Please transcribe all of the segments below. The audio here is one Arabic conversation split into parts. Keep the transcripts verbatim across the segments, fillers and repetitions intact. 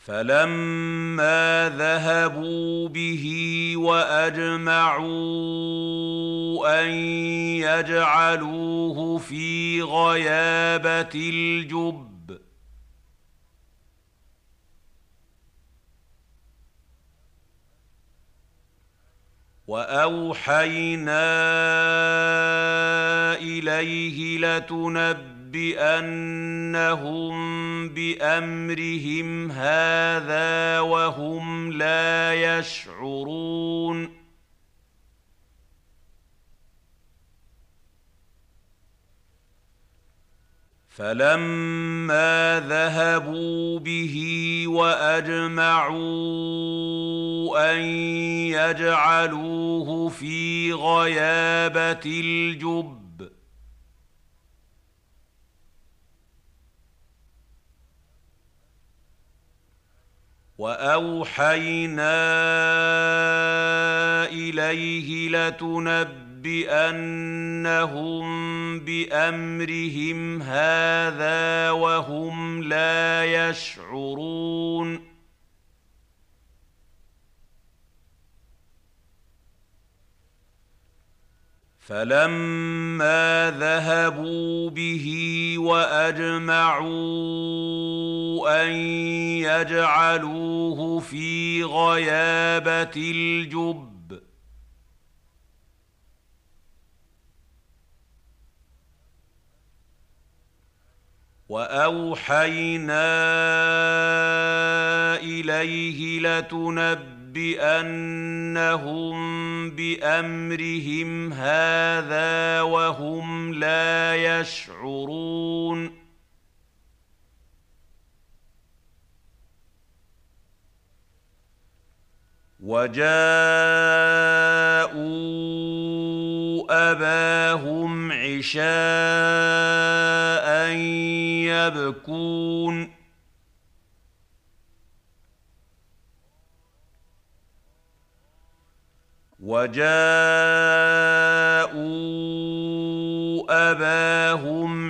فَلَمَّا ذَهَبُوا بِهِ وَأَجْمَعُوا أَن يَجْعَلُوهُ فِي غَيَابَتِ الْجُبِّ وَأَوْحَيْنَا إِلَيْهِ لَتُنَبِّئَنَّهُم بِأَمْرِهِمْ هَٰذَا وَهُمْ لَا يَشْعُرُونَ فَلَمَّا ذَهَبُوا بِهِ وَأَجْمَعُوا أَن يَجْعَلُوهُ فِي غَيَابَتِ الْجُبِّ وَأَوْحَيْنَا إِلَيْهِ لَتُنَبِّئَنَّهُم بِأَمْرِهِمْ هَٰذَا وَهُمْ لَا يَشْعُرُونَ فَلَمَّا ذَهَبُوا بِهِ وَأَجْمَعُوا أَن يَجْعَلُوهُ فِي غَيَابَتِ الْجُبِّ وَأَوْحَيْنَا إِلَيْهِ لَتُنَبِّئَنَّهُم بِأَمْرِهِمْ هَٰذَا وَهُمْ لَا يَشْعُرُونَ وَجَاءُوا أَبَاهُمْ عِشَاءً يَبْكُونَ وَجَاءُوا أَبَاهُمْ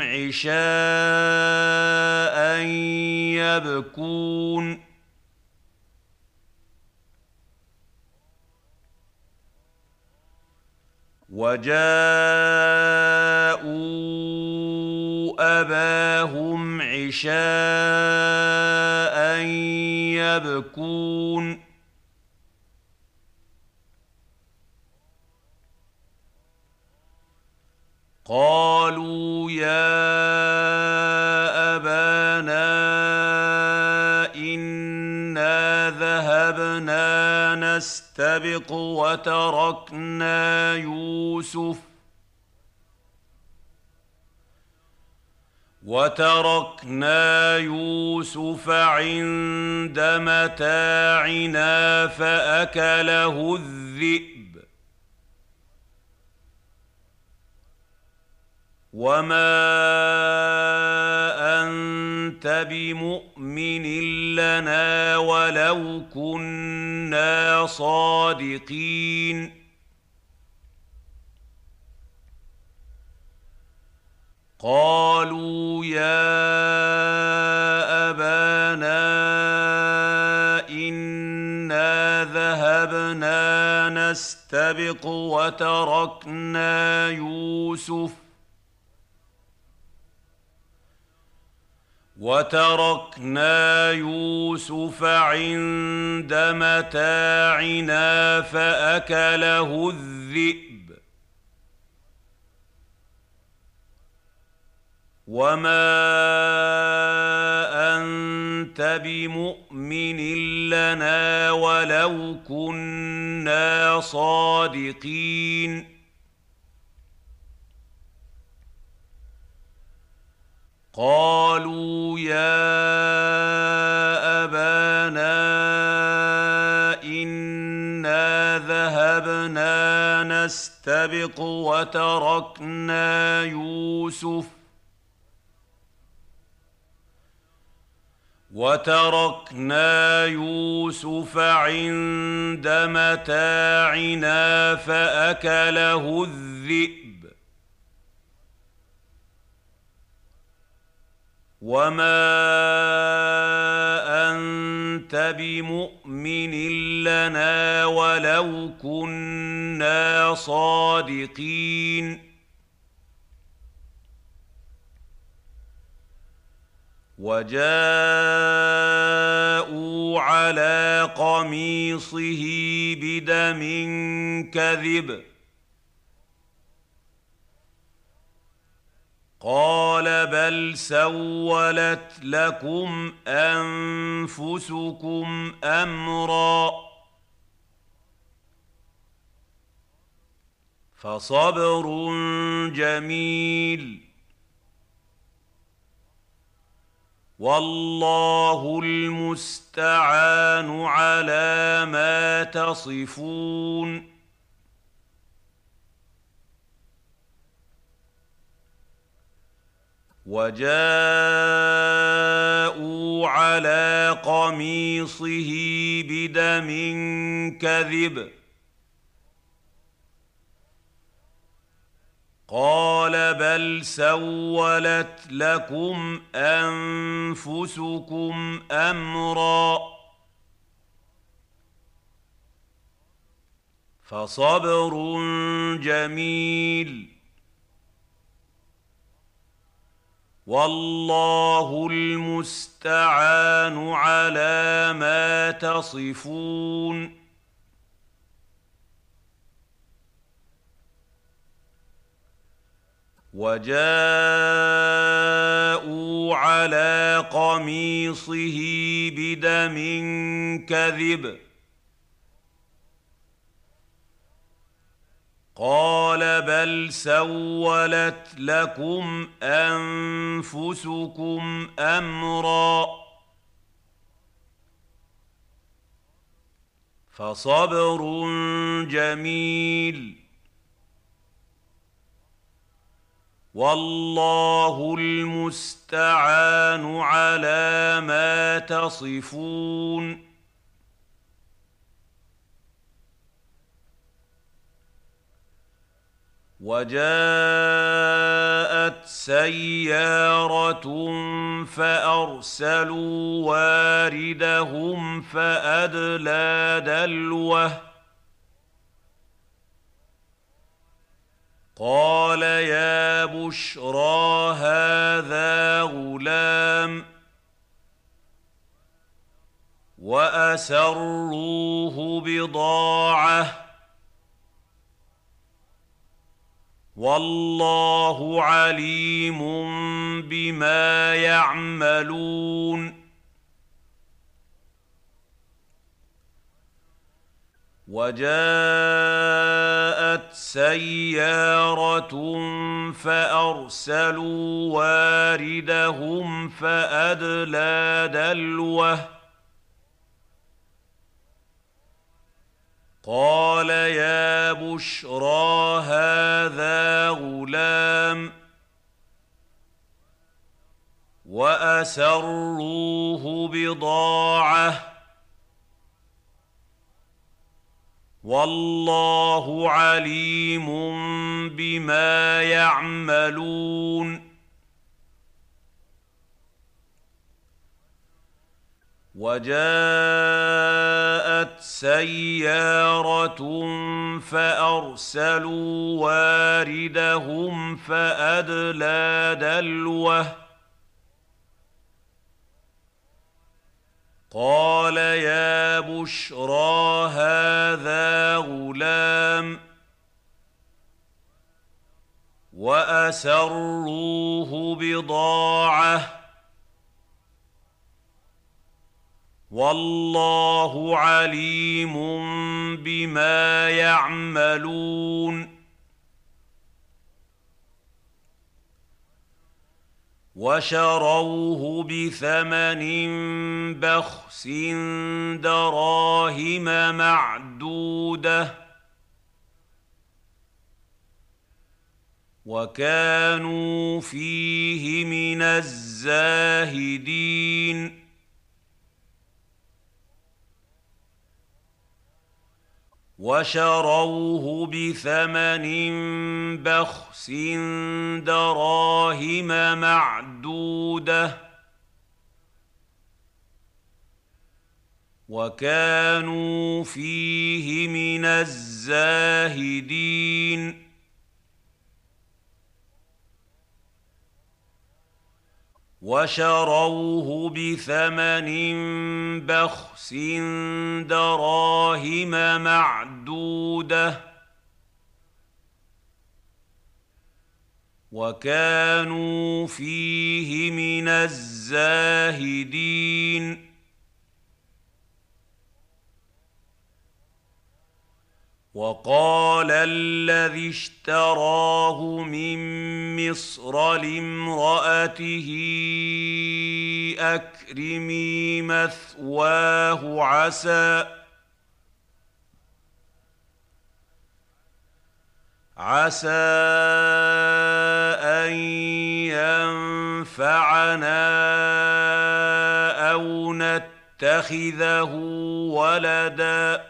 عِشَاءً يَبْكُونَ وَجَاءُوا أَبَاهُمْ عِشَاءً يَبْكُونَ قَالُوا يَا أَبَانَا إِنَّا ذَهَبْنَا نَسْتَبِقُ وَتَرَكْنَا يُوسُفَ وَتَرَكْنَا يُوسُفَ عِندَ مَتَاعِنَا فَأَكَلَهُ الذِّئْبُ وَمَا أَنتَ بِمُؤْمِنٍ لَّنَا وَلَوْ كُنَّا صَادِقِينَ قَالُوا يَا أَبَانَا إِنَّا ذَهَبْنَا نَسْتَبِقُ وَتَرَكْنَا يُوسُفَ وَتَرَكْنَا يُوسُفَ عِندَ مَتَاعِنَا فَأَكَلَهُ الذِّئْبُ وَمَا أَنتَ بِمُؤْمِنٍ لَّنَا وَلَوْ كُنَّا صَادِقِينَ قَالُوا يَا أَبَانَا إِنَّا ذَهَبْنَا نَسْتَبِقُ وَتَرَكْنَا يُوسُفَ وَتَرَكْنَا يُوسُفَ عِندَ مَتَاعِنَا فَأَكَلَهُ الذِّئْبُ وَمَا أَنتَ أنت بمؤمن لنا ولو كنا صادقين وجاءوا على قميصه بدم كذب قال بل سولت لكم أنفسكم أمرا فصبر جميل والله المستعان على ما تصفون وجاءوا على قميصه بدم كذب قال بل سولت لكم أنفسكم أمرا فصبر جميل والله المستعان على ما تصفون وجاءوا على قميصه بدم كذب قال بل سولت لكم أنفسكم أمرا فصبر جميل والله المستعان على ما تصفون وجاءت سيارة فأرسلوا واردهم فأدلى دلوه قال يا بشرى هذا غلام وأسروه بضاعة والله عليم بما يعملون وجاءت سيارة فأرسلوا واردهم فأدلى دلوه قال يا بشرى هذا غلام وأسروه بضاعة والله عليم بما يعملون وجاءت سيارة فأرسلوا واردهم فأدلى دلوه قال يا بشرى هذا غلام وأسروه بضاعة والله عليم بما يعملون وشروه بثمن بخس دراهم معدودة وكانوا فيه من الزاهدين وشروه بثمن بخس دراهم معدودة وكانوا فيه من الزاهدين وشروه بثمن بخس دراهم معدوده وكانوا فيه من الزاهدين وقال الذي اشتراه من مصر لامرأته أكرمي مثواه عسى عسى أن ينفعنا أو نتخذه ولداً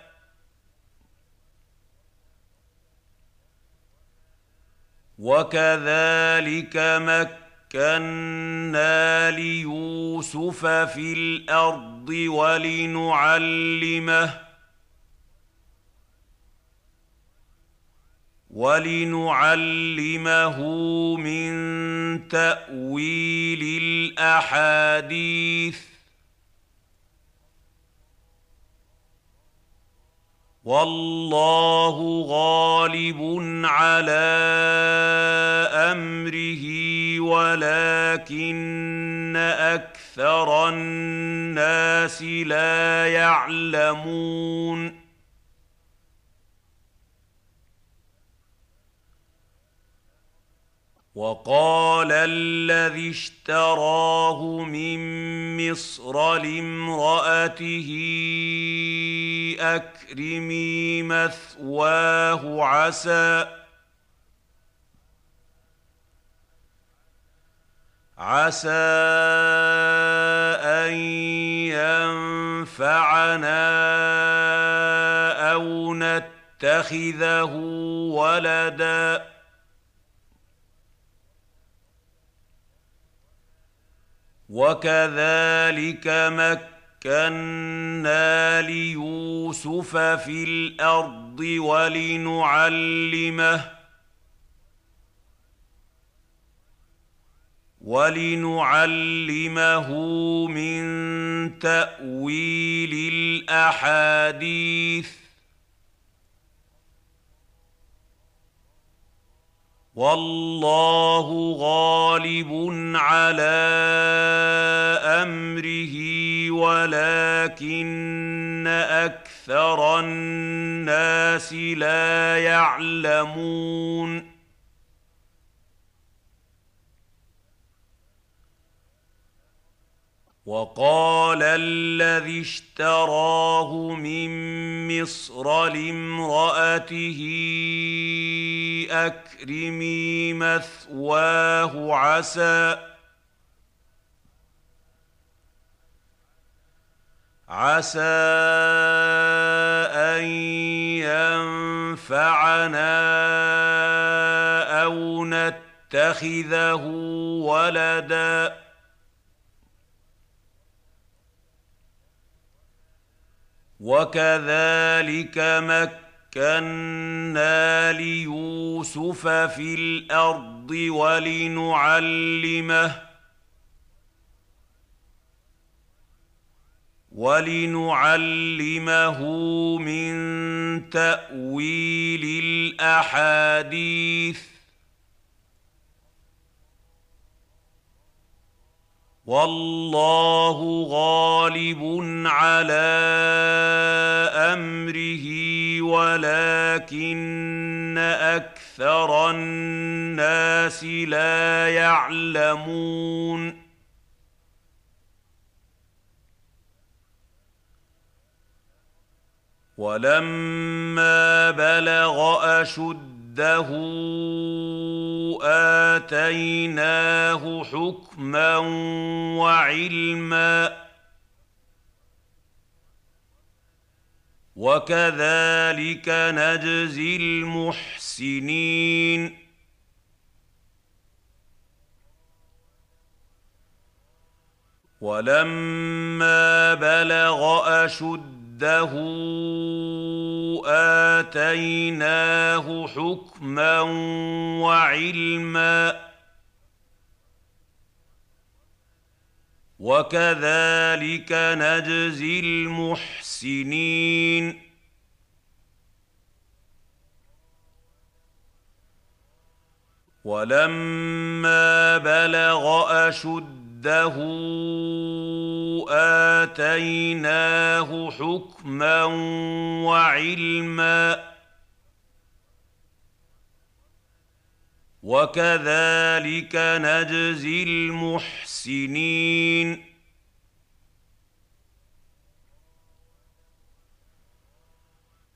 وكذلك مكنا ليوسف في الأرض ولنعلمه ولنعلمه من تأويل الأحاديث والله غالب على أمره ولكن أكثر الناس لا يعلمون وقال الذي اشتراه من مصر لامرأته أكرمي مثواه عسى عسى أن ينفعنا أو نتخذه ولداً وكذلك مكنا ليوسف في الأرض ولنعلمه ولنعلمه من تأويل الأحاديث والله غالب على أمره ولكن أكثر الناس لا يعلمون وقال الذي اشتراه من مصر لامرأته أكرمي مثواه عسى عسى أن ينفعنا أو نتخذه ولداً وكذلك مكنا ليوسف في الأرض ولنعلمه ولنعلمه من تأويل الأحاديث والله غالب على أمره ولكن أكثر الناس لا يعلمون ولما بلغ أشده آتيناه حكما وعلما وكذلك نجزي المحسنين ولما بلغ أشده آتيناه حكما وعلما وكذلك نجزي المحسنين ولما بلغ أشده آتيناه حكما وعلما وكذلك نجزي المحسنين